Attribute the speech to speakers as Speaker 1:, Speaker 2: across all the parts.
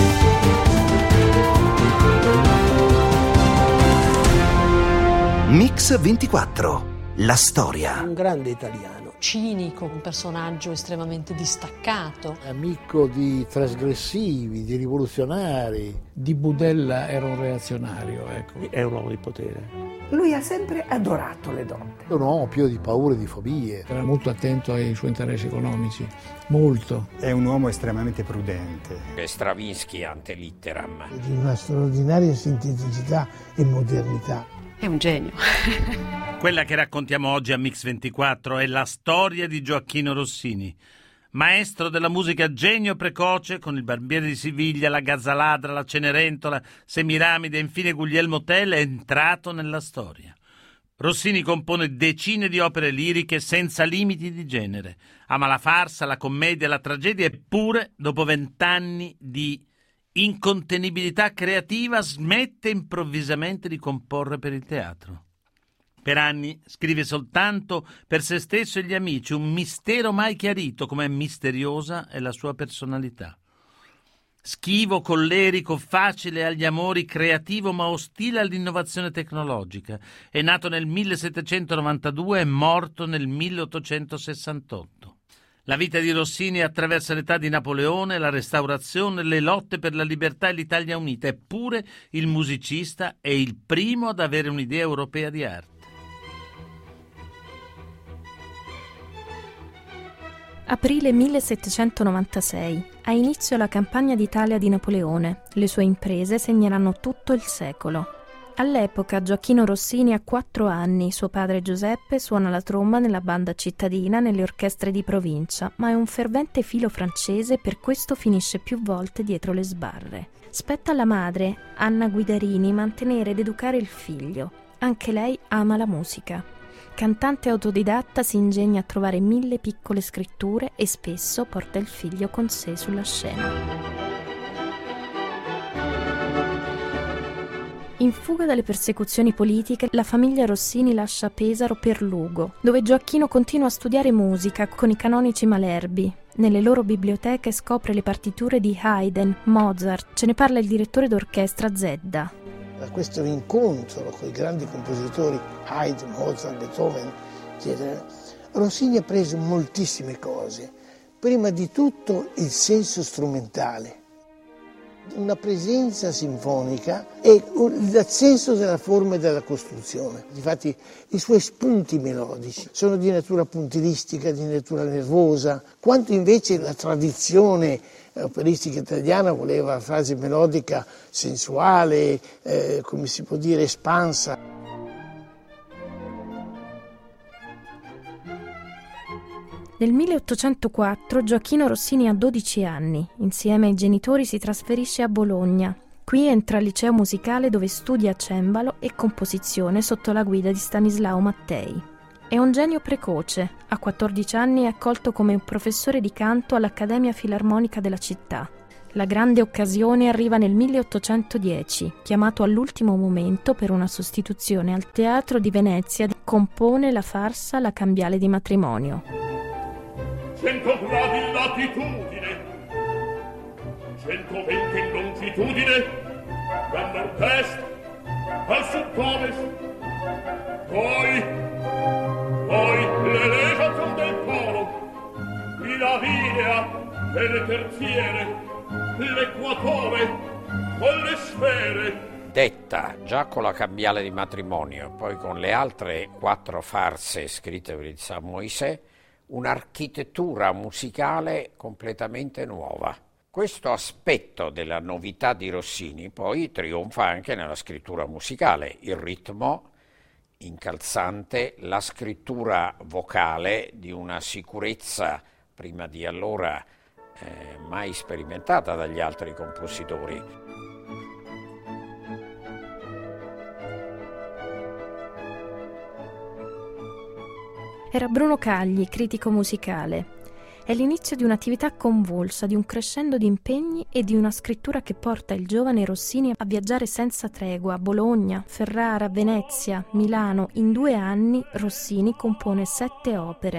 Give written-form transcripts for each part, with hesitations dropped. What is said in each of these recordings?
Speaker 1: Mix 24, la storia.
Speaker 2: Un grande italiano.
Speaker 3: Cinico, un personaggio estremamente distaccato.
Speaker 2: Amico di trasgressivi, di rivoluzionari.
Speaker 4: Di Budella era un reazionario, ecco.
Speaker 5: È un uomo di potere.
Speaker 6: Lui ha sempre adorato le donne.
Speaker 2: È un uomo pieno di paure e di fobie.
Speaker 4: Era molto attento ai suoi interessi economici, molto.
Speaker 7: È un uomo estremamente prudente.
Speaker 8: Stravinsky ante litteram.
Speaker 9: Di una straordinaria sinteticità e modernità.
Speaker 10: È un genio.
Speaker 11: Quella che raccontiamo oggi a Mix 24 è la storia di Gioacchino Rossini, maestro della musica genio precoce con il Barbiere di Siviglia, la Gazzaladra, la Cenerentola, Semiramide e infine Guglielmo Tell è entrato nella storia. Rossini compone decine di opere liriche senza limiti di genere. Ama la farsa, la commedia, la tragedia, eppure dopo 20 anni di incontenibilità creativa smette improvvisamente di comporre per il teatro. Per anni scrive soltanto per se stesso e gli amici, un mistero mai chiarito, come misteriosa è la sua personalità. Schivo, collerico, facile agli amori, creativo ma ostile all'innovazione tecnologica. È nato nel 1792 e morto nel 1868. La vita di Rossini attraversa l'età di Napoleone, la Restaurazione, le lotte per la libertà e l'Italia unita. Eppure il musicista è il primo ad avere un'idea europea di arte.
Speaker 12: Aprile 1796. Ha inizio la campagna d'Italia di Napoleone. Le sue imprese segneranno tutto il secolo. All'epoca Gioacchino Rossini ha 4 anni, suo padre Giuseppe suona la tromba nella banda cittadina nelle orchestre di provincia, ma è un fervente filo francese e per questo finisce più volte dietro le sbarre. Spetta alla madre, Anna Guidarini, mantenere ed educare il figlio. Anche lei ama la musica. Cantante autodidatta si ingegna a trovare 1000 piccole scritture e spesso porta il figlio con sé sulla scena. In fuga dalle persecuzioni politiche, la famiglia Rossini lascia Pesaro per Lugo, dove Gioacchino continua a studiare musica con i canonici Malerbi. Nelle loro biblioteche scopre le partiture di Haydn, Mozart, ce ne parla il direttore d'orchestra Zedda.
Speaker 9: Da questo incontro con i grandi compositori Haydn, Mozart, Beethoven, eccetera, Rossini ha preso moltissime cose. Prima di tutto il senso strumentale, una presenza sinfonica e l'assenso della forma e della costruzione. Infatti i suoi spunti melodici sono di natura puntilistica, di natura nervosa, quanto invece la tradizione operistica italiana voleva la frase melodica sensuale, come si può dire, espansa.
Speaker 12: Nel 1804 Gioacchino Rossini ha 12 anni. Insieme ai genitori si trasferisce a Bologna. Qui entra al liceo musicale dove studia cembalo e composizione sotto la guida di Stanislao Mattei. È un genio precoce. A 14 anni è accolto come un professore di canto all'Accademia Filarmonica della città. La grande occasione arriva nel 1810. Chiamato all'ultimo momento per una sostituzione al Teatro di Venezia, compone la farsa La cambiale di matrimonio.
Speaker 13: 100 gradi in latitudine, 120 in longitudine, da nord-est al sud-ovest, poi l'elevazione del polo, qui la linea e le terziere, l'equatore con le sfere.
Speaker 8: Detta già con La cambiale di matrimonio, poi con le altre 4 farse scritte per il San Moisè, un'architettura musicale completamente nuova. Questo aspetto della novità di Rossini poi trionfa anche nella scrittura musicale, il ritmo incalzante, la scrittura vocale di una sicurezza prima di allora mai sperimentata dagli altri compositori.
Speaker 12: Era Bruno Cagli, critico musicale. È l'inizio di un'attività convulsa, di un crescendo di impegni e di una scrittura che porta il giovane Rossini a viaggiare senza tregua a Bologna, Ferrara, Venezia, Milano. In 2 anni Rossini compone 7 opere.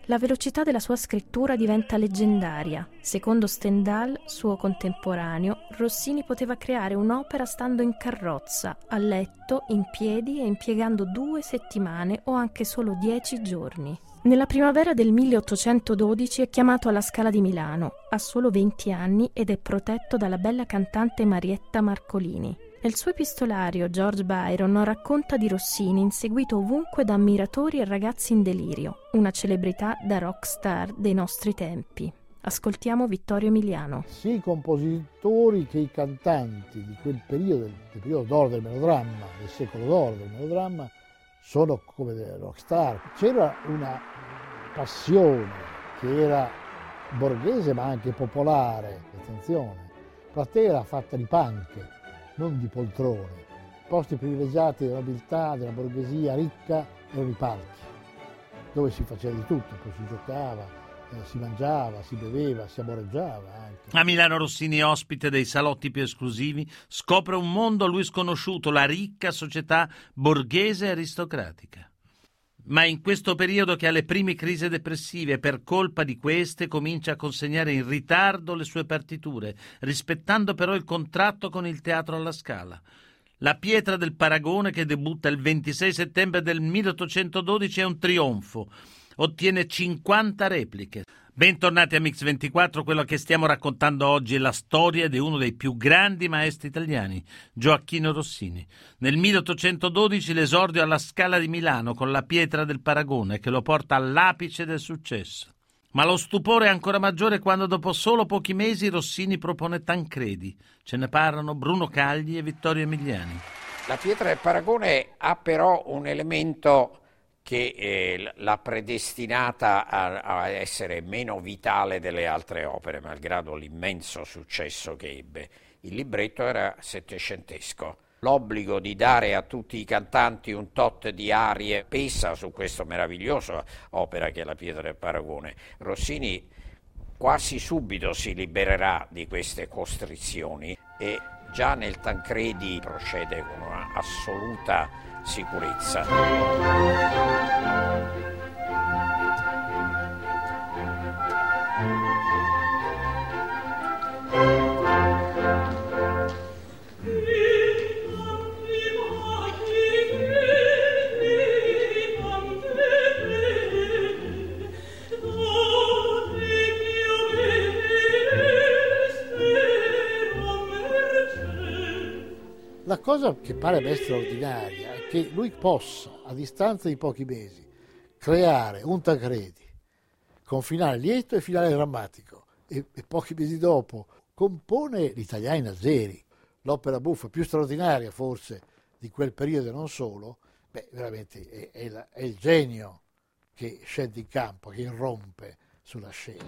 Speaker 12: La velocità della sua scrittura diventa leggendaria. Secondo Stendhal, suo contemporaneo, Rossini poteva creare un'opera stando in carrozza, a letto, in piedi e impiegando 2 settimane o anche solo 10 giorni. Nella primavera del 1812 è chiamato alla Scala di Milano, ha solo 20 anni ed è protetto dalla bella cantante Marietta Marcolini. Nel suo epistolario George Byron racconta di Rossini inseguito ovunque da ammiratori e ragazzi in delirio, una celebrità da rock star dei nostri tempi. Ascoltiamo Vittorio Emiliano.
Speaker 2: Sia i compositori che i cantanti di quel periodo, del periodo d'oro del melodramma, del secolo d'oro del melodramma, sono come delle rock star. C'era una passione che era borghese ma anche popolare, attenzione, platea era fatta di panche, non di poltrone. I posti privilegiati della nobiltà, della borghesia ricca erano i palchi, dove si faceva di tutto, poi si giocava, si mangiava, si beveva, si amoreggiava anche.
Speaker 11: A Milano Rossini, ospite dei salotti più esclusivi, scopre un mondo a lui sconosciuto, la ricca società borghese e aristocratica. Ma è in questo periodo che ha le prime crisi depressive e per colpa di queste comincia a consegnare in ritardo le sue partiture, rispettando però il contratto con il Teatro alla Scala. La pietra del Paragone, che debutta il 26 settembre del 1812, è un trionfo. Ottiene 50 repliche. Bentornati a Mix24, quello che stiamo raccontando oggi è la storia di uno dei più grandi maestri italiani, Gioacchino Rossini. Nel 1812 l'esordio alla Scala di Milano con la pietra del Paragone, che lo porta all'apice del successo. Ma lo stupore è ancora maggiore quando dopo solo pochi mesi Rossini propone Tancredi. Ce ne parlano Bruno Cagli e Vittorio Emiliani.
Speaker 8: La pietra del Paragone ha però un elemento che l'ha predestinata a essere meno vitale delle altre opere, malgrado l'immenso successo che ebbe. Il libretto era settecentesco. L'obbligo di dare a tutti i cantanti un tot di arie pesa su questa meravigliosa opera che è la pietra del Paragone. Rossini quasi subito si libererà di queste costrizioni e già nel Tancredi procede con una assoluta sicurezza.
Speaker 2: La cosa che pare a me straordinaria è che lui possa, a distanza di pochi mesi, creare un Tancredi con finale lieto e finale drammatico e pochi mesi dopo compone Gli italiani in Algeri, l'opera buffa più straordinaria forse di quel periodo e non solo. Veramente è il genio che scende in campo, che irrompe sulla scena.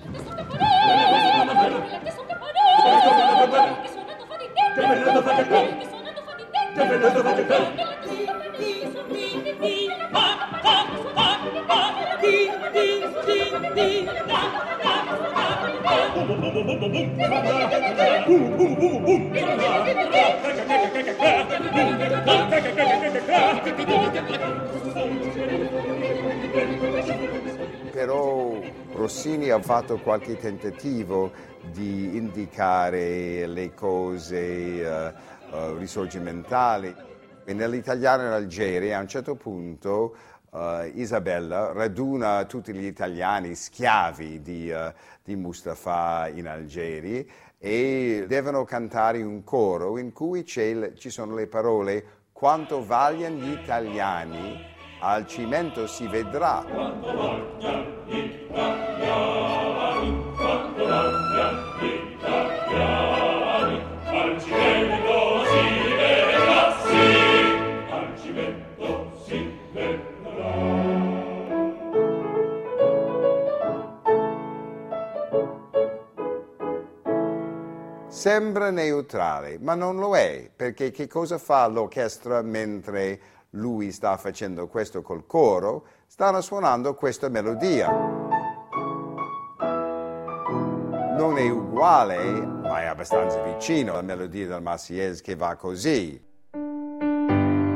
Speaker 5: Però Rossini ha fatto qualche tentativo di indicare le cose risorgimentali. E nell'italiano in Algeri a un certo punto Isabella raduna tutti gli italiani schiavi di Mustafa in Algeri e devono cantare un coro in cui ci sono le parole «Quanto vagliano gli italiani, al cimento si vedrà».
Speaker 13: Quanto vagliano gli italiani, quanto vagliano gli italiani, al cimento si vedrà, sì, al cimento si vedrà.
Speaker 5: Sembra neutrale, ma non lo è, perché che cosa fa l'orchestra mentre lui sta facendo questo col coro? Stanno suonando questa melodia. Non è uguale, ma è abbastanza vicino alla melodia del Marseillaise che va così.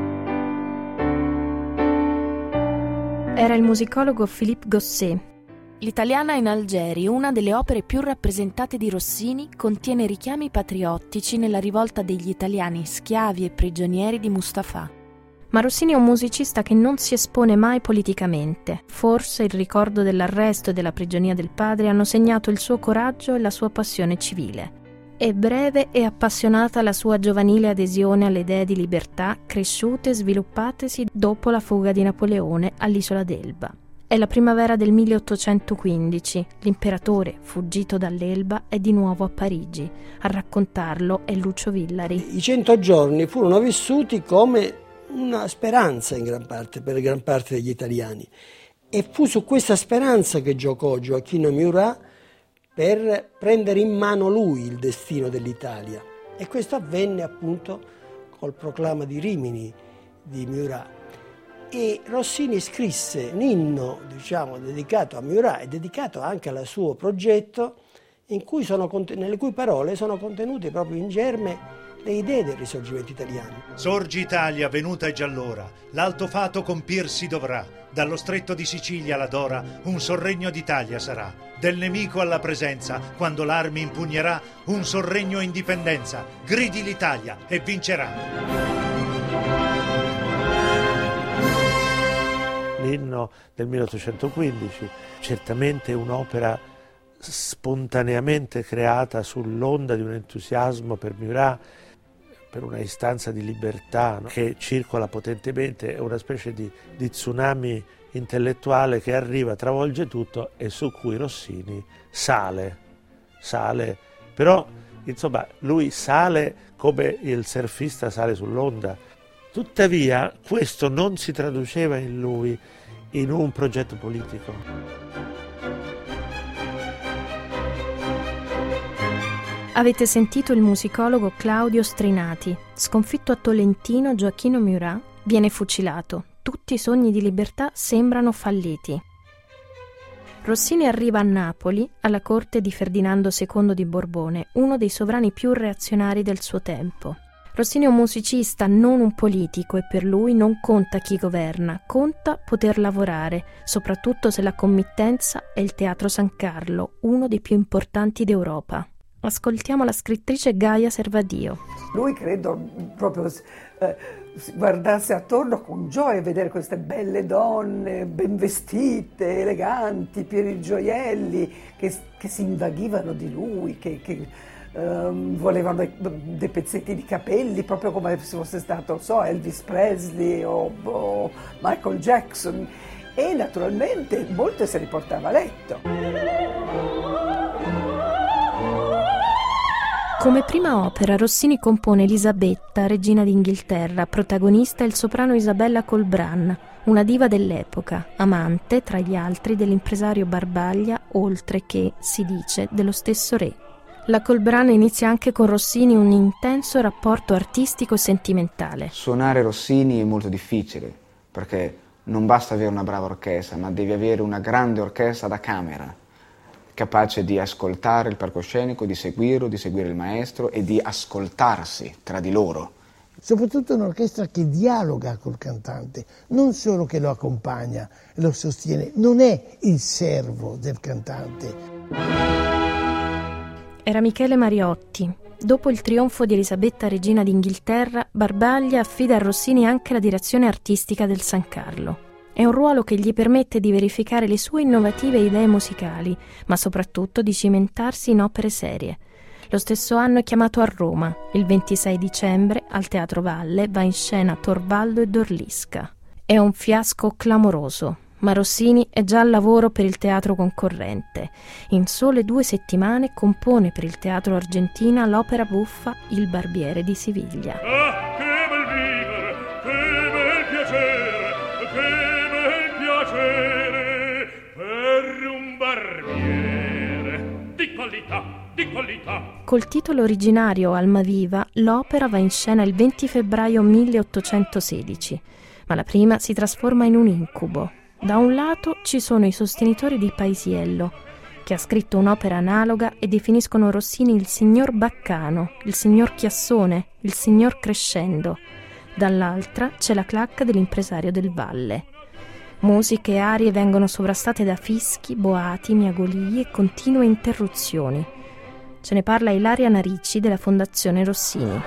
Speaker 12: Era il musicologo Philippe Gosset. L'Italiana in Algeri, una delle opere più rappresentate di Rossini, contiene richiami patriottici nella rivolta degli italiani schiavi e prigionieri di Mustafa. Ma Rossini è un musicista che non si espone mai politicamente. Forse il ricordo dell'arresto e della prigionia del padre hanno segnato il suo coraggio e la sua passione civile. È breve e appassionata la sua giovanile adesione alle idee di libertà cresciute e sviluppatesi dopo la fuga di Napoleone all'isola d'Elba. È la primavera del 1815, l'imperatore, fuggito dall'Elba, è di nuovo a Parigi. A raccontarlo è Lucio Villari.
Speaker 10: I 100 giorni furono vissuti come una speranza per gran parte degli italiani, e fu su questa speranza che giocò Gioacchino Murat per prendere in mano lui il destino dell'Italia, e questo avvenne appunto col proclama di Rimini di Murat. E Rossini scrisse un inno, dedicato a Murat e dedicato anche al suo progetto, nelle cui parole sono contenute proprio in germe le idee del risorgimento italiano.
Speaker 14: Sorgi Italia, venuta è già l'ora, l'alto fato compirsi dovrà, dallo stretto di Sicilia alla Dora un sorregno d'Italia sarà, del nemico alla presenza, quando l'armi impugnerà, un sorregno indipendenza, gridi l'Italia e vincerà.
Speaker 15: L'inno del 1815, certamente un'opera spontaneamente creata sull'onda di un entusiasmo per Murat, per una istanza di libertà, no? Che circola potentemente, è una specie di tsunami intellettuale che arriva, travolge tutto e su cui Rossini sale, però insomma lui sale come il surfista sale sull'onda. Tuttavia questo non si traduceva in lui in un progetto politico.
Speaker 12: Avete sentito il musicologo Claudio Strinati. Sconfitto a Tolentino, Gioacchino Murat viene fucilato. Tutti i sogni di libertà sembrano falliti. Rossini arriva a Napoli, alla corte di Ferdinando II di Borbone, uno dei sovrani più reazionari del suo tempo. Rossini è un musicista, non un politico, e per lui non conta chi governa, conta poter lavorare, soprattutto se la committenza è il Teatro San Carlo, uno dei più importanti d'Europa. Ascoltiamo la scrittrice Gaia Servadio.
Speaker 6: Lui credo proprio guardasse attorno con gioia a vedere queste belle donne ben vestite, eleganti, piene di gioielli, che si invaghivano di lui, che volevano dei pezzetti di capelli, proprio come se fosse stato Elvis Presley o Michael Jackson, e naturalmente molte se li portava a letto.
Speaker 12: Come prima opera Rossini compone Elisabetta, regina d'Inghilterra, protagonista il soprano Isabella Colbran, una diva dell'epoca, amante, tra gli altri, dell'impresario Barbaglia, oltre che, si dice, dello stesso re. La Colbran inizia anche con Rossini un intenso rapporto artistico e sentimentale.
Speaker 16: Suonare Rossini è molto difficile, perché non basta avere una brava orchestra, ma devi avere una grande orchestra da camera, capace di ascoltare il palcoscenico, di seguire il maestro e di ascoltarsi tra di loro.
Speaker 9: Soprattutto un'orchestra che dialoga col cantante, non solo che lo accompagna e lo sostiene, non è il servo del cantante.
Speaker 12: Era Michele Mariotti. Dopo il trionfo di Elisabetta, regina d'Inghilterra, Barbaglia affida a Rossini anche la direzione artistica del San Carlo. È un ruolo che gli permette di verificare le sue innovative idee musicali, ma soprattutto di cimentarsi in opere serie. Lo stesso anno è chiamato a Roma. Il 26 dicembre, al Teatro Valle, va in scena Torvaldo e Dorlisca. È un fiasco clamoroso, ma Rossini è già al lavoro per il teatro concorrente. In sole 2 settimane compone per il Teatro Argentina l'opera buffa Il Barbiere di Siviglia.
Speaker 13: Ah, che bel vivere, che bel piacere, che bel piacere per un barbiere di qualità. Col titolo
Speaker 12: originario Almaviva, l'opera va in scena il 20 febbraio 1816, ma la prima si trasforma in un incubo. Da un lato ci sono i sostenitori di Paisiello, che ha scritto un'opera analoga e definiscono Rossini il signor Baccano, il signor Chiassone, il signor Crescendo. Dall'altra c'è la clacca dell'impresario del Valle. Musiche e arie vengono sovrastate da fischi, boati, miagolii e continue interruzioni. Ce ne parla Ilaria Narici della Fondazione Rossini.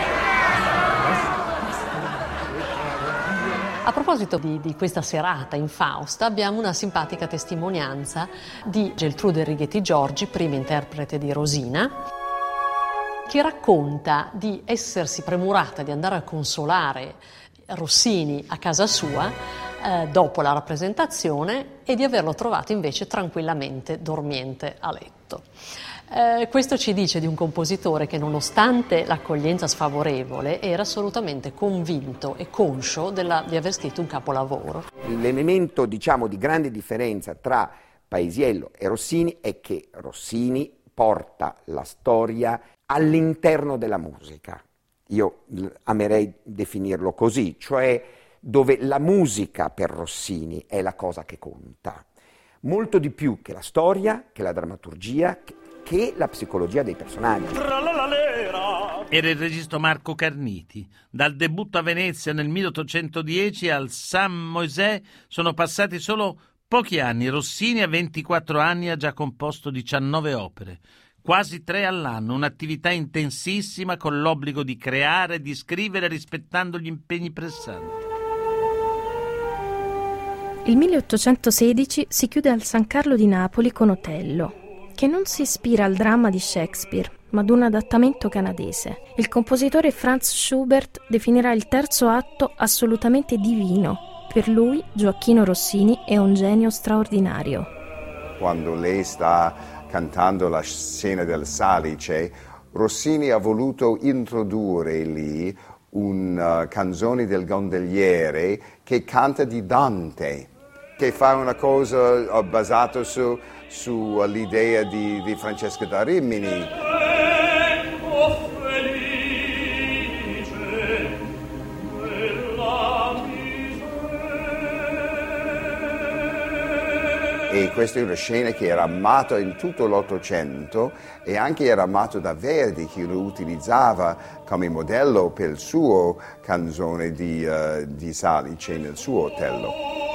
Speaker 3: A proposito di questa serata infausta, abbiamo una simpatica testimonianza di Geltrude Righetti Giorgi, prima interprete di Rosina, che racconta di essersi premurata di andare a consolare Rossini a casa sua dopo la rappresentazione e di averlo trovato invece tranquillamente dormiente a letto. Questo ci dice di un compositore che, nonostante l'accoglienza sfavorevole, era assolutamente convinto e conscio di aver scritto un capolavoro.
Speaker 17: L'elemento, diciamo, di grande differenza tra Paisiello e Rossini è che Rossini porta la storia all'interno della musica. Io amerei definirlo così, cioè dove la musica per Rossini è la cosa che conta, molto di più che la storia, che la drammaturgia, che la psicologia dei personaggi.
Speaker 11: Era il regista Marco Carniti. Dal debutto a Venezia nel 1810 al Saint-Moisès sono passati solo pochi anni. Rossini a 24 anni ha già composto 19 opere, quasi 3 all'anno, un'attività intensissima con l'obbligo di creare e di scrivere rispettando gli impegni pressanti.
Speaker 12: Il 1816 si chiude al San Carlo di Napoli con Otello, che non si ispira al dramma di Shakespeare, ma ad un adattamento canadese. Il compositore Franz Schubert definirà il terzo atto assolutamente divino. Per lui, Gioacchino Rossini è un genio straordinario.
Speaker 5: Quando lei sta cantando la scena del Salice, Rossini ha voluto introdurre lì una canzone del gondoliere che canta di Dante, che fa una cosa basata sull'idea di Francesco da Rimini. E questa è una scena che era amata in tutto l'Ottocento e anche era amato da Verdi, che lo utilizzava come modello per il suo canzone di Salice nel suo Otello.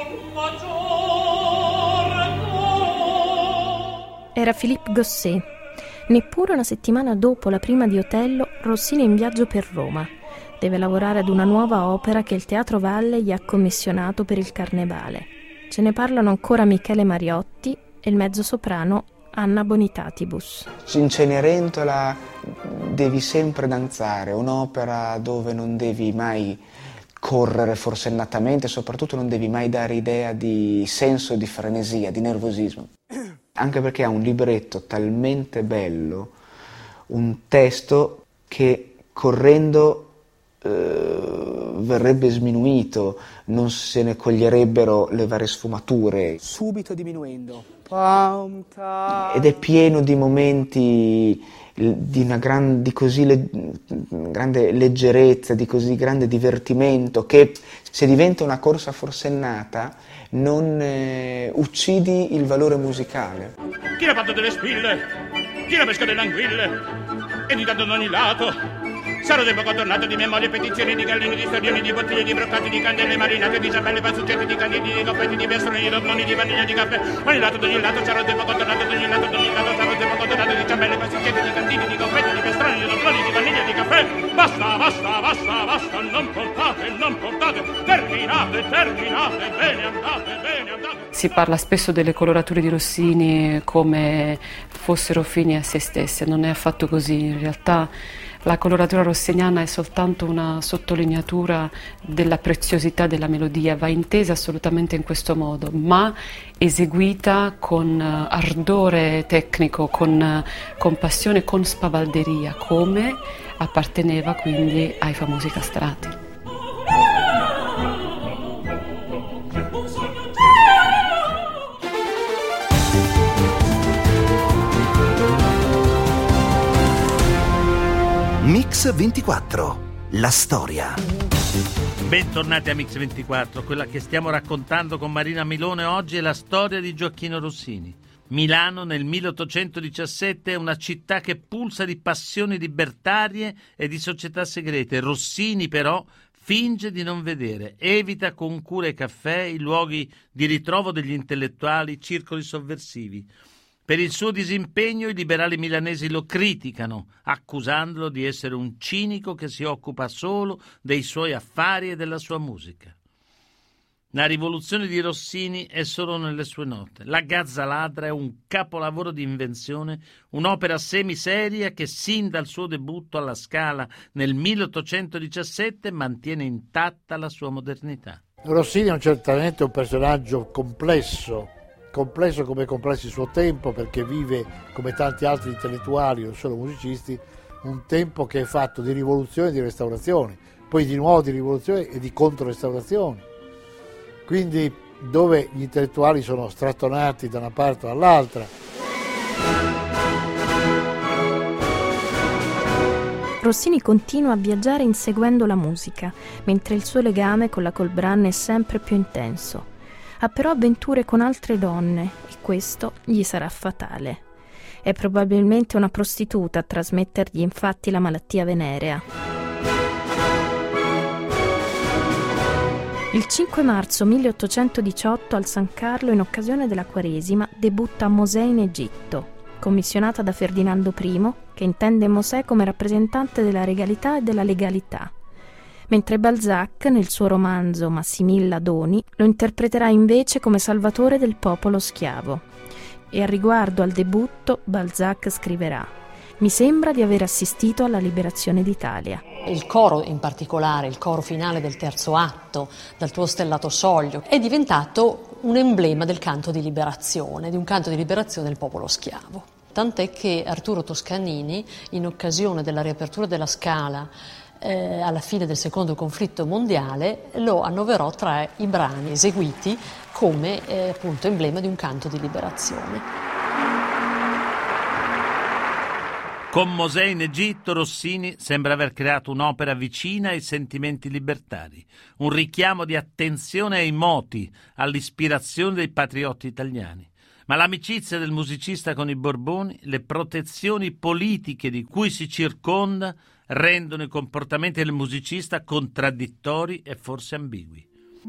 Speaker 12: Era Philippe Gosset. Neppure una settimana dopo la prima di Otello, Rossini è in viaggio per Roma. Deve lavorare ad una nuova opera che il Teatro Valle gli ha commissionato per il Carnevale. Ce ne parlano ancora Michele Mariotti e il mezzosoprano Anna Bonitatibus.
Speaker 16: In Cenerentola devi sempre danzare, un'opera dove non devi mai correre forsennatamente, soprattutto non devi mai dare idea di senso di frenesia, di nervosismo. Anche perché ha un libretto talmente bello, un testo che correndo verrebbe sminuito, non se ne coglierebbero le varie sfumature.
Speaker 18: Subito diminuendo.
Speaker 16: Ed è pieno di momenti di una grande leggerezza, di così grande divertimento, che se diventa una corsa forsennata non uccidi il valore musicale.
Speaker 13: Chi la patta delle spille, chi la pesca delle anguille, e di tanto da ogni lato sarò tempo contornato di memorie, petizioni, di gallini, di storioni, di bottiglie, di broccati, di candele marinate, di ciambelle, panzucchetti, di candidi, di confetti, di pestroni, di dobloni, di vaniglia, di caffè. Ogni lato, d'ogni lato, sarò tempo contornato, d'ogni lato, sarò tempo contornato, di ciambelle, panzucchetti, di candidi, di confetti, di pestroni, di dobloni, di vaniglia, di caffè. Basta, non portate, terminate, bene andate.
Speaker 19: Si parla spesso delle colorature di Rossini come fossero fini a se stesse, non è affatto così. In realtà la coloratura rossiniana è soltanto una sottolineatura della preziosità della melodia, va intesa assolutamente in questo modo, ma eseguita con ardore tecnico, con passione, con spavalderia, come apparteneva quindi ai famosi castrati.
Speaker 1: Mix 24, la storia.
Speaker 11: Bentornati a Mix 24, quella che stiamo raccontando con Marina Milone oggi è la storia di Gioacchino Rossini. Milano nel 1817 è una città che pulsa di passioni libertarie e di società segrete. Rossini però finge di non vedere, evita con cura e caffè i luoghi di ritrovo degli intellettuali, circoli sovversivi. Per il suo disimpegno i liberali milanesi lo criticano, accusandolo di essere un cinico che si occupa solo dei suoi affari e della sua musica. La rivoluzione di Rossini è solo nelle sue note. La Gazza Ladra è un capolavoro di invenzione, un'opera semiseria che sin dal suo debutto alla Scala nel 1817 mantiene intatta la sua modernità.
Speaker 2: Rossini è certamente un personaggio complesso come complesso il suo tempo, perché vive, come tanti altri intellettuali, non solo musicisti, un tempo che è fatto di rivoluzioni e di restaurazioni, poi di nuovo di rivoluzioni e di controrestaurazioni. Quindi dove gli intellettuali sono strattonati da una parte o dall'altra.
Speaker 12: Rossini continua a viaggiare inseguendo la musica, mentre il suo legame con la Colbran è sempre più intenso. Ha però avventure con altre donne e questo gli sarà fatale. È probabilmente una prostituta a trasmettergli infatti la malattia venerea. Il 5 marzo 1818 al San Carlo, in occasione della Quaresima, debutta Mosè in Egitto, commissionata da Ferdinando I, che intende Mosè come rappresentante della regalità e della legalità. Mentre Balzac, nel suo romanzo Massimilla Doni, lo interpreterà invece come salvatore del popolo schiavo. E a riguardo al debutto, Balzac scriverà: «Mi sembra di aver assistito alla liberazione d'Italia».
Speaker 3: Il coro, in particolare il coro finale del terzo atto, dal tuo stellato soglio, è diventato un emblema del canto di liberazione, di un canto di liberazione del popolo schiavo. Tant'è che Arturo Toscanini, in occasione della riapertura della Scala alla fine del secondo conflitto mondiale, lo annoverò tra i brani eseguiti come appunto emblema di un canto di liberazione.
Speaker 11: Con Mosè in Egitto, Rossini sembra aver creato un'opera vicina ai sentimenti libertari, un richiamo di attenzione ai moti, all'ispirazione dei patriotti italiani. Ma l'amicizia del musicista con i Borboni, le protezioni politiche di cui si circonda, rendono i comportamenti del musicista contraddittori e forse ambigui.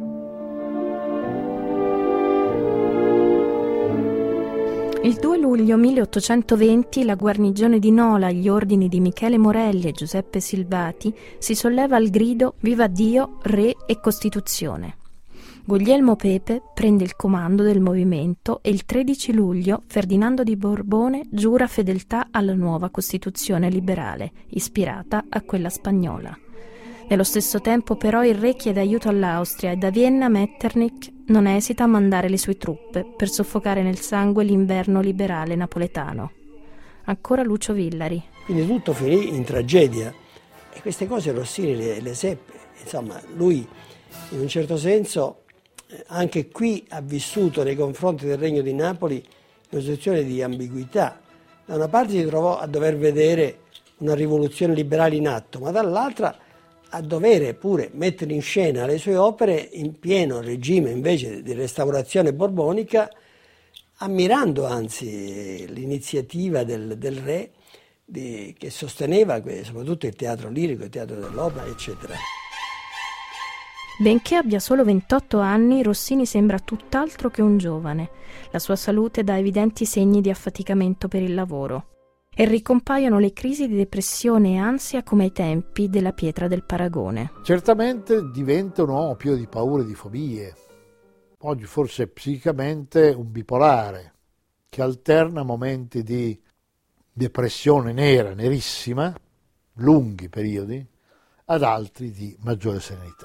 Speaker 12: Il 2 luglio 1820 la guarnigione di Nola, agli ordini di Michele Morelli e Giuseppe Silvati, si solleva al grido «Viva Dio, Re e Costituzione». Guglielmo Pepe prende il comando del movimento e il 13 luglio Ferdinando di Borbone giura fedeltà alla nuova Costituzione liberale, ispirata a quella spagnola. Nello stesso tempo però il re chiede aiuto all'Austria e da Vienna Metternich non esita a mandare le sue truppe per soffocare nel sangue l'inverno liberale napoletano. Ancora Lucio Villari.
Speaker 10: Quindi tutto finì in tragedia e queste cose Rossini le seppe. Insomma, lui in un certo senso anche qui ha vissuto nei confronti del Regno di Napoli una situazione di ambiguità. Da una parte si trovò a dover vedere una rivoluzione liberale in atto, ma dall'altra a dover pure mettere in scena le sue opere in pieno regime invece di restaurazione borbonica, ammirando anzi l'iniziativa del re che sosteneva soprattutto il teatro lirico, il teatro dell'opera, eccetera.
Speaker 12: Benché abbia solo 28 anni, Rossini sembra tutt'altro che un giovane. La sua salute dà evidenti segni di affaticamento per il lavoro. E ricompaiono le crisi di depressione e ansia come ai tempi della pietra del Paragone.
Speaker 2: Certamente diventa un uomo pieno di paure e di fobie. Oggi forse psicicamente un bipolare, che alterna momenti di depressione nera, nerissima, lunghi periodi, ad altri di maggiore serenità.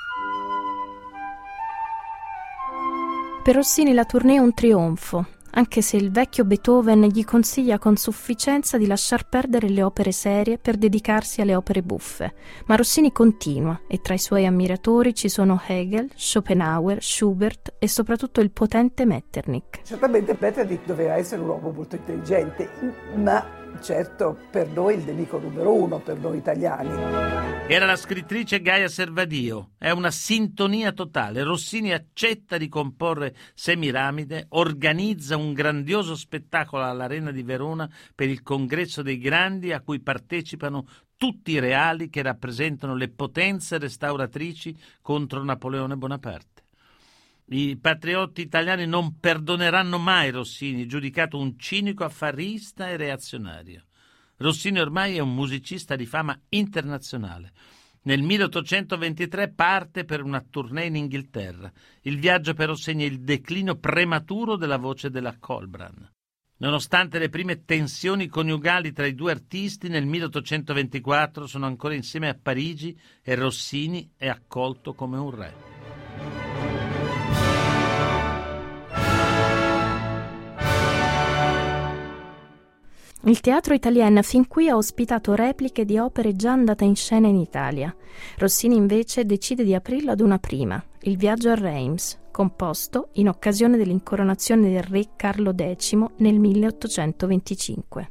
Speaker 12: Per Rossini la tournée è un trionfo, anche se il vecchio Beethoven gli consiglia con sufficienza di lasciar perdere le opere serie per dedicarsi alle opere buffe. Ma Rossini continua e tra i suoi ammiratori ci sono Hegel, Schopenhauer, Schubert e soprattutto il potente Metternich.
Speaker 6: Certamente Metternich doveva essere un uomo molto intelligente, ma certo per noi il nemico numero uno, per noi italiani.
Speaker 11: Era la scrittrice Gaia Servadio. È una sintonia totale. Rossini accetta di comporre Semiramide, organizza un grandioso spettacolo all'Arena di Verona per il Congresso dei Grandi a cui partecipano tutti i reali che rappresentano le potenze restauratrici contro Napoleone Bonaparte. I patrioti italiani non perdoneranno mai Rossini, giudicato un cinico affarista e reazionario. Rossini ormai è un musicista di fama internazionale. Nel 1823 parte per una tournée in Inghilterra. Il viaggio però segna il declino prematuro della voce della Colbran. Nonostante le prime tensioni coniugali tra i due artisti, nel 1824 sono ancora insieme a Parigi e Rossini è accolto come un re.
Speaker 12: Il Teatro Italien fin qui ha ospitato repliche di opere già andate in scena in Italia. Rossini invece decide di aprirlo ad una prima, Il viaggio a Reims, composto in occasione dell'incoronazione del re Carlo X nel 1825.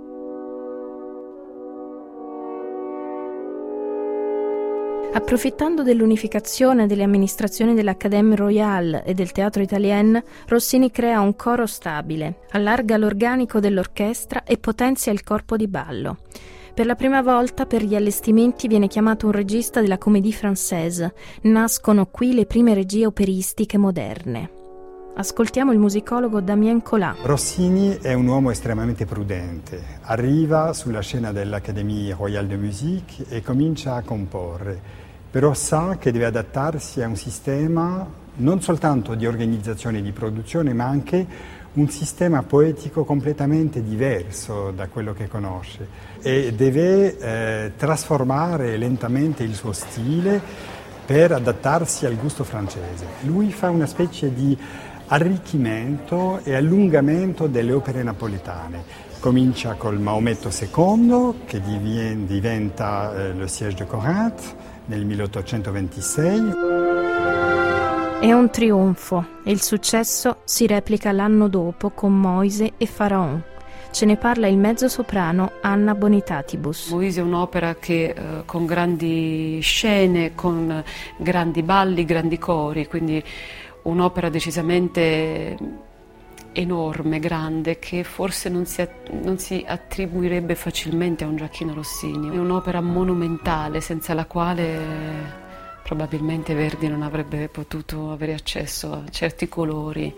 Speaker 12: Approfittando dell'unificazione delle amministrazioni dell'Académie Royale e del Teatro Italien, Rossini crea un coro stabile, allarga l'organico dell'orchestra e potenzia il corpo di ballo. Per la prima volta per gli allestimenti viene chiamato un regista della Comédie Française. Nascono qui le prime regie operistiche moderne. Ascoltiamo il musicologo Damien Collat.
Speaker 7: Rossini è un uomo estremamente prudente. Arriva sulla scena dell'Académie Royale de Musique e comincia a comporre. Però sa che deve adattarsi a un sistema non soltanto di organizzazione e di produzione, ma anche un sistema poetico completamente diverso da quello che conosce. E deve trasformare lentamente il suo stile per adattarsi al gusto francese. Lui fa una specie di arricchimento e allungamento delle opere napoletane. Comincia col Maometto II, che diventa Le Siège de Corinthe nel 1826.
Speaker 12: È un trionfo e il successo si replica l'anno dopo con Moise e Pharaon. Ce ne parla il mezzosoprano Anna Bonitatibus.
Speaker 19: Moise è un'opera che con grandi scene, con grandi balli, grandi cori, quindi un'opera decisamente enorme, grande, che forse non si attribuirebbe facilmente a un Gioacchino Rossini. È un'opera monumentale senza la quale probabilmente Verdi non avrebbe potuto avere accesso a certi colori.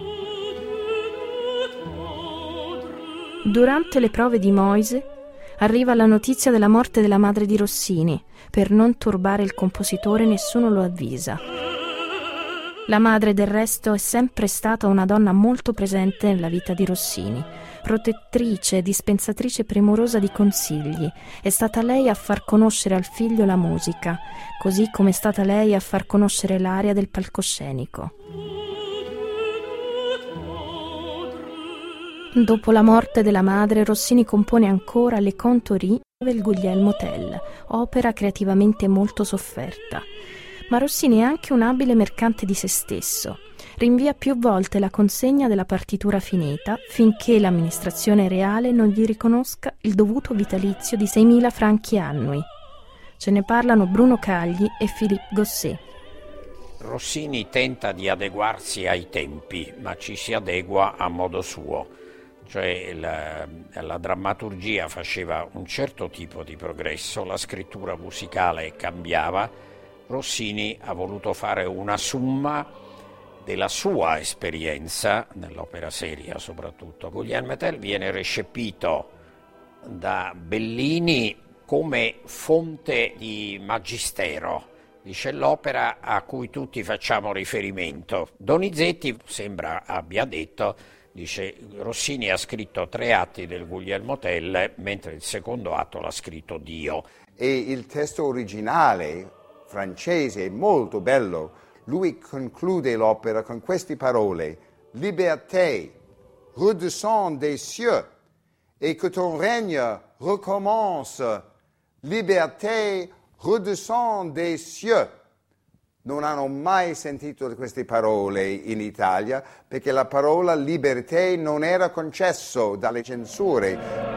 Speaker 12: Durante le prove di Moise arriva la notizia della morte della madre di Rossini. Per non turbare il compositore nessuno lo avvisa. La madre del resto è sempre stata una donna molto presente nella vita di Rossini, protettrice e dispensatrice premurosa di consigli. È stata lei a far conoscere al figlio la musica, così come è stata lei a far conoscere l'aria del palcoscenico. Dopo la morte della madre, Rossini compone ancora Le Contories del Guglielmo Tell, opera creativamente molto sofferta. Ma Rossini è anche un abile mercante di se stesso. Rinvia più volte la consegna della partitura finita finché l'amministrazione reale non gli riconosca il dovuto vitalizio di 6.000 franchi annui. Ce ne parlano Bruno Cagli e Philippe Gosset.
Speaker 8: Rossini tenta di adeguarsi ai tempi, ma ci si adegua a modo suo. Cioè la drammaturgia faceva un certo tipo di progresso, la scrittura musicale cambiava. Rossini ha voluto fare una summa della sua esperienza, nell'opera seria soprattutto. Guglielmo Tell viene recepito da Bellini come fonte di magistero, dice l'opera a cui tutti facciamo riferimento. Donizetti sembra abbia detto, dice Rossini ha scritto 3 atti del Guglielmo Tell, mentre il secondo atto l'ha scritto Dio.
Speaker 5: E il testo originale francese è molto bello. Lui conclude l'opera con queste parole: Liberté, redescends des cieux, et que ton règne recommence. Liberté, redescends des cieux. Non hanno mai sentito queste parole in Italia perché la parola liberté non era concesso dalle censure.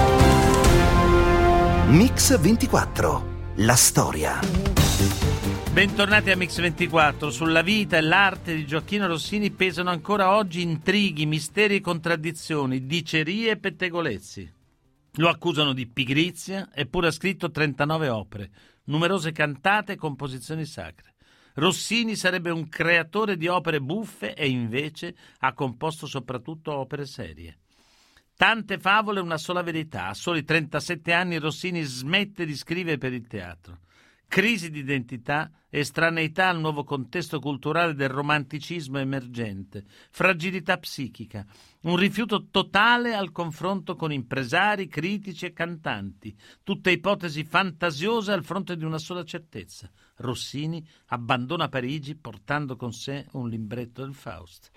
Speaker 1: Mix 24, la storia.
Speaker 11: Bentornati a Mix24. Sulla vita e l'arte di Gioacchino Rossini pesano ancora oggi intrighi, misteri e contraddizioni, dicerie e pettegolezzi. Lo accusano di pigrizia, eppure ha scritto 39 opere, numerose cantate e composizioni sacre. Rossini sarebbe un creatore di opere buffe e invece ha composto soprattutto opere serie. Tante favole e una sola verità. A soli 37 anni Rossini smette di scrivere per il teatro. Crisi di identità, estraneità al nuovo contesto culturale del romanticismo emergente, fragilità psichica, un rifiuto totale al confronto con impresari, critici e cantanti, tutte ipotesi fantasiose al fronte di una sola certezza. Rossini abbandona Parigi portando con sé un libretto del Faust.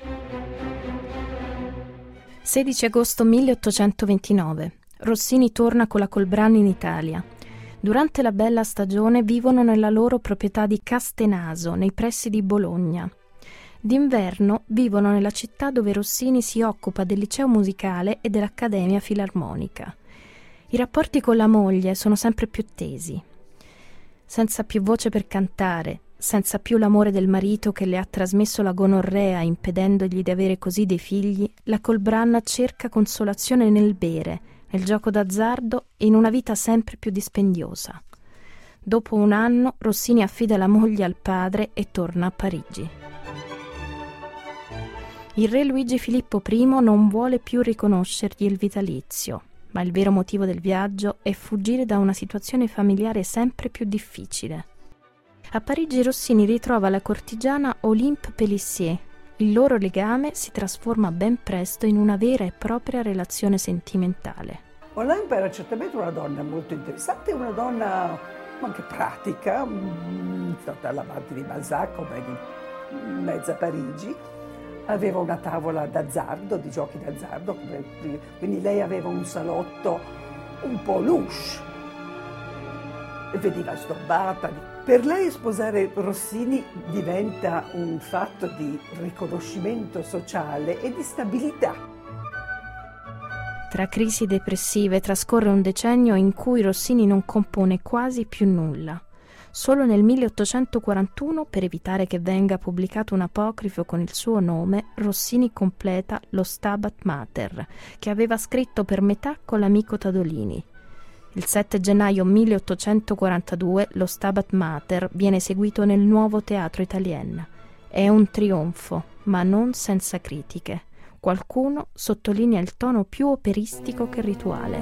Speaker 12: 16 agosto 1829. Rossini torna con la Colbrano in Italia. Durante la bella stagione vivono nella loro proprietà di Castenaso, nei pressi di Bologna. D'inverno vivono nella città dove Rossini si occupa del liceo musicale e dell'Accademia Filarmonica. I rapporti con la moglie sono sempre più tesi. Senza più voce per cantare, senza più l'amore del marito che le ha trasmesso la gonorrea impedendogli di avere così dei figli, la Colbranna cerca consolazione nel bere, nel gioco d'azzardo e in una vita sempre più dispendiosa. Dopo un anno Rossini affida la moglie al padre e torna a Parigi. Il re Luigi Filippo I non vuole più riconoscergli il vitalizio, ma il vero motivo del viaggio è fuggire da una situazione familiare sempre più difficile. A Parigi Rossini ritrova la cortigiana Olympe Pélissier. Il loro legame si trasforma ben presto in una vera e propria relazione sentimentale.
Speaker 6: Olympe era certamente una donna molto interessante, una donna anche pratica, stata all'amante di Balzac come di mezza Parigi. Aveva una tavola d'azzardo, di giochi d'azzardo, quindi lei aveva un salotto un po' louche, veniva snobbata. Per lei sposare Rossini diventa un fatto di riconoscimento sociale e di stabilità.
Speaker 12: Tra crisi depressive trascorre un decennio in cui Rossini non compone quasi più nulla. Solo nel 1841, per evitare che venga pubblicato un apocrifo con il suo nome, Rossini completa lo Stabat Mater, che aveva scritto per metà con l'amico Tadolini. Il 7 gennaio 1842 lo Stabat Mater viene eseguito nel Nuovo Teatro Italien. È un trionfo, ma non senza critiche. Qualcuno sottolinea il tono più operistico che rituale.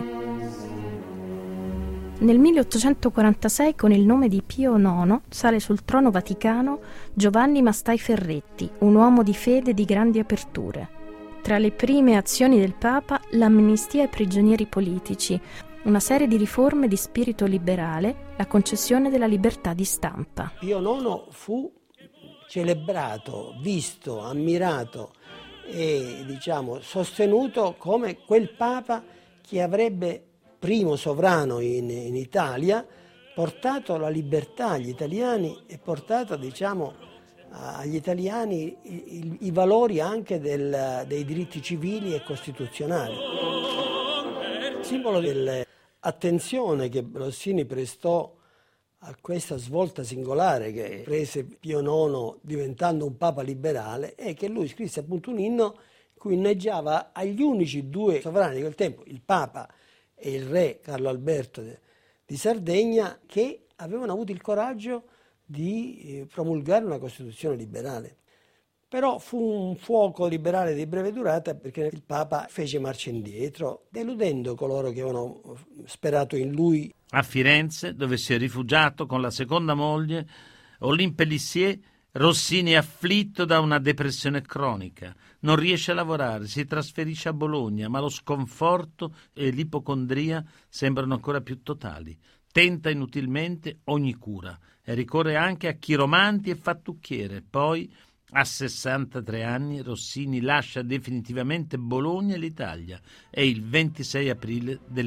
Speaker 12: Nel 1846, con il nome di Pio IX, sale sul trono vaticano Giovanni Mastai Ferretti, un uomo di fede e di grandi aperture. Tra le prime azioni del Papa, l'amnistia ai prigionieri politici, una serie di riforme di spirito liberale, la concessione della libertà di stampa.
Speaker 10: Pio IX fu celebrato, visto, ammirato e sostenuto come quel Papa che avrebbe, primo sovrano in Italia, portato la libertà agli italiani e portato agli italiani i valori anche dei diritti civili e costituzionali. Simbolo dell'attenzione che Rossini prestò a questa svolta singolare che prese Pio IX diventando un papa liberale è che lui scrisse appunto un inno in cui inneggiava agli unici due sovrani di quel tempo, il papa e il re Carlo Alberto di Sardegna, che avevano avuto il coraggio di promulgare una Costituzione liberale. Però fu un fuoco liberale di breve durata perché il Papa fece marcia indietro, deludendo coloro che avevano sperato in lui.
Speaker 11: A Firenze, dove si è rifugiato con la seconda moglie, Olympe Pélissier, Rossini è afflitto da una depressione cronica. Non riesce a lavorare, si trasferisce a Bologna, ma lo sconforto e l'ipocondria sembrano ancora più totali. Tenta inutilmente ogni cura e ricorre anche a chiromanti e fattucchiere. Poi, a 63 anni, Rossini lascia definitivamente Bologna e l'Italia. È il 26 aprile del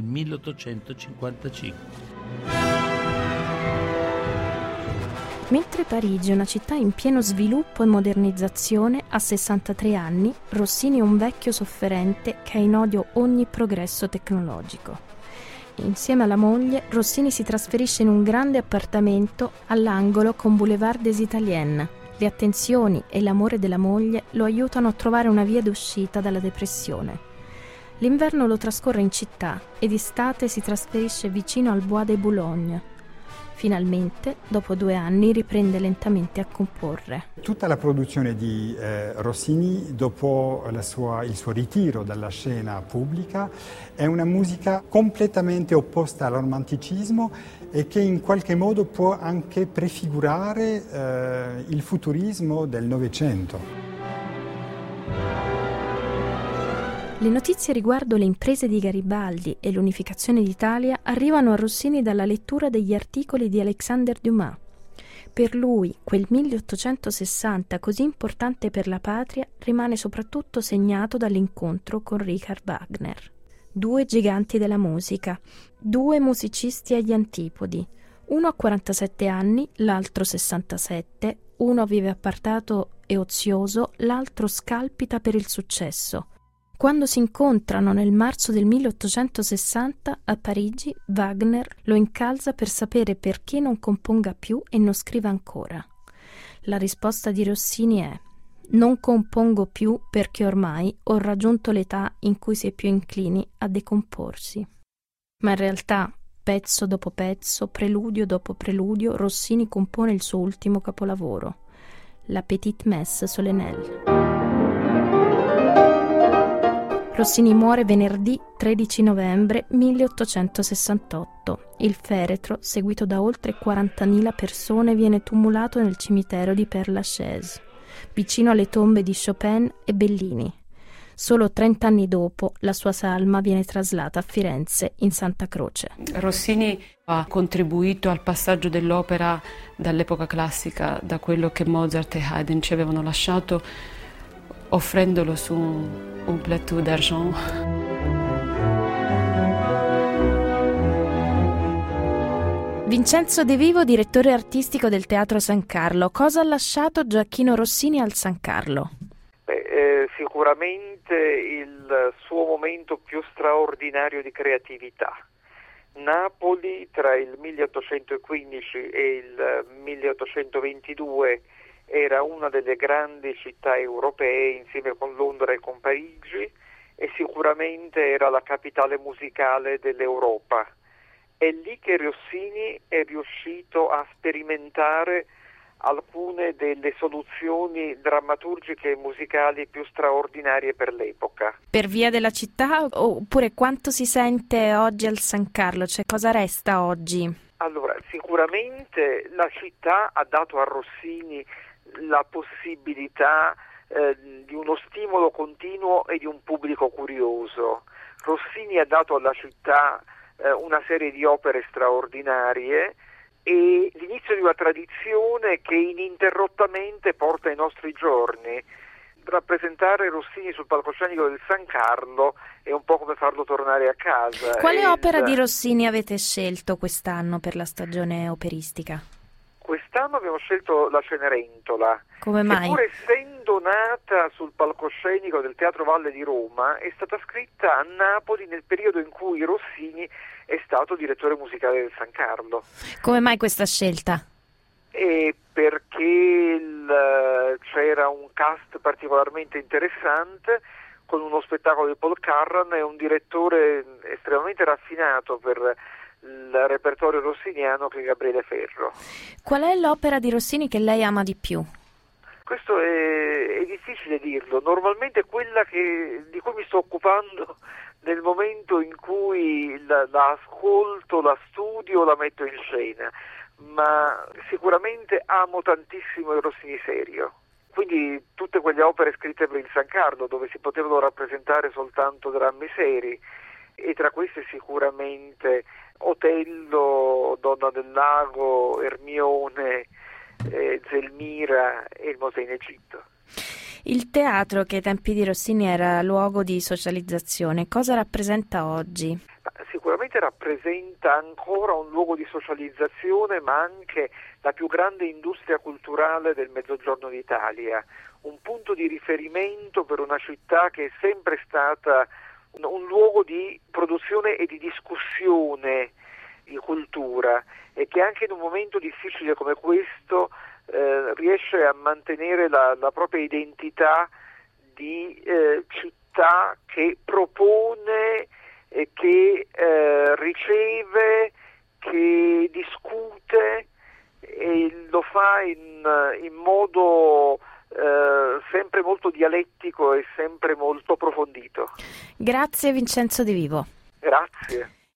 Speaker 11: 1855.
Speaker 12: Mentre Parigi è una città in pieno sviluppo e modernizzazione, a 63 anni Rossini è un vecchio sofferente che ha in odio ogni progresso tecnologico. insieme alla moglie, Rossini si trasferisce in un grande appartamento all'angolo con Boulevard des Italiennes. Le attenzioni e l'amore della moglie lo aiutano a trovare una via d'uscita dalla depressione. L'inverno lo trascorre in città e d'estate si trasferisce vicino al Bois de Boulogne. Finalmente, dopo 2 anni, riprende lentamente a comporre.
Speaker 7: Tutta la produzione di Rossini, dopo il suo ritiro dalla scena pubblica, è una musica completamente opposta al romanticismo e che in qualche modo può anche prefigurare il futurismo del Novecento.
Speaker 12: Le notizie riguardo le imprese di Garibaldi e l'unificazione d'Italia arrivano a Rossini dalla lettura degli articoli di Alexander Dumas. Per lui, quel 1860 così importante per la patria rimane soprattutto segnato dall'incontro con Richard Wagner. 2 giganti della musica, 2 musicisti agli antipodi. Uno ha 47 anni, l'altro 67, uno vive appartato e ozioso, l'altro scalpita per il successo. Quando si incontrano nel marzo del 1860 a Parigi, Wagner lo incalza per sapere perché non componga più e non scriva ancora. La risposta di Rossini è: non compongo più perché ormai ho raggiunto l'età in cui si è più inclini a decomporsi. Ma in realtà, pezzo dopo pezzo, preludio dopo preludio, Rossini compone il suo ultimo capolavoro, la Petite Messe solennelle. Rossini muore venerdì 13 novembre 1868. Il feretro, seguito da oltre 40.000 persone, viene tumulato nel cimitero di Père Lachaise, vicino alle tombe di Chopin e Bellini. Solo 30 anni dopo, la sua salma viene traslata a Firenze in Santa Croce.
Speaker 19: Rossini ha contribuito al passaggio dell'opera dall'epoca classica, da quello che Mozart e Haydn ci avevano lasciato, offrendolo su un plateau d'argent.
Speaker 12: Vincenzo De Vivo, direttore artistico del Teatro San Carlo. Cosa ha lasciato Gioacchino Rossini al San Carlo?
Speaker 18: Sicuramente il suo momento più straordinario di creatività. Napoli tra il 1815 e il 1822 era una delle grandi città europee insieme con Londra e con Parigi e sicuramente era la capitale musicale dell'Europa. È lì che Rossini è riuscito a sperimentare alcune delle soluzioni drammaturgiche e musicali più straordinarie per l'epoca.
Speaker 12: Per via della città oppure quanto si sente oggi al San Carlo? Cioè cosa resta oggi?
Speaker 18: Allora, sicuramente la città ha dato a Rossini la possibilità di uno stimolo continuo e di un pubblico curioso. Rossini ha dato alla città una serie di opere straordinarie e l'inizio di una tradizione che ininterrottamente porta ai nostri giorni. Rappresentare Rossini sul palcoscenico del San Carlo è un po' come farlo tornare a casa.
Speaker 12: Quale opera di Rossini avete scelto quest'anno per la stagione operistica?
Speaker 18: Quest'anno abbiamo scelto la Cenerentola.
Speaker 12: Come mai?
Speaker 18: Pur essendo nata sul palcoscenico del Teatro Valle di Roma, è stata scritta a Napoli nel periodo in cui Rossini è stato direttore musicale del San Carlo.
Speaker 12: Come mai questa scelta?
Speaker 18: Perché c'era un cast particolarmente interessante, con uno spettacolo di Paul Carran e un direttore estremamente raffinato per il repertorio rossiniano che è Gabriele Ferro.
Speaker 12: Qual è l'opera di Rossini che lei ama di più?
Speaker 18: Questo è difficile dirlo. Normalmente è quella di cui mi sto occupando nel momento in cui la ascolto, la studio, la metto in scena, ma sicuramente amo tantissimo il Rossini serio. Quindi tutte quelle opere scritte per il San Carlo, dove si potevano rappresentare soltanto drammi seri, e tra queste sicuramente Otello, Donna del Lago, Ermione, Zelmira e il Mosè in Egitto.
Speaker 12: Il teatro, che ai tempi di Rossini era luogo di socializzazione, cosa rappresenta oggi?
Speaker 18: Sicuramente rappresenta ancora un luogo di socializzazione, ma anche la più grande industria culturale del Mezzogiorno d'Italia, un punto di riferimento per una città che è sempre stata un luogo di produzione e di discussione di cultura, e che anche in un momento difficile come questo riesce a mantenere la propria identità di città che propone, che riceve, che discute, e lo fa in modo sempre molto dialettico e sempre molto approfondito.
Speaker 12: Grazie Vincenzo De Vivo.
Speaker 18: Grazie.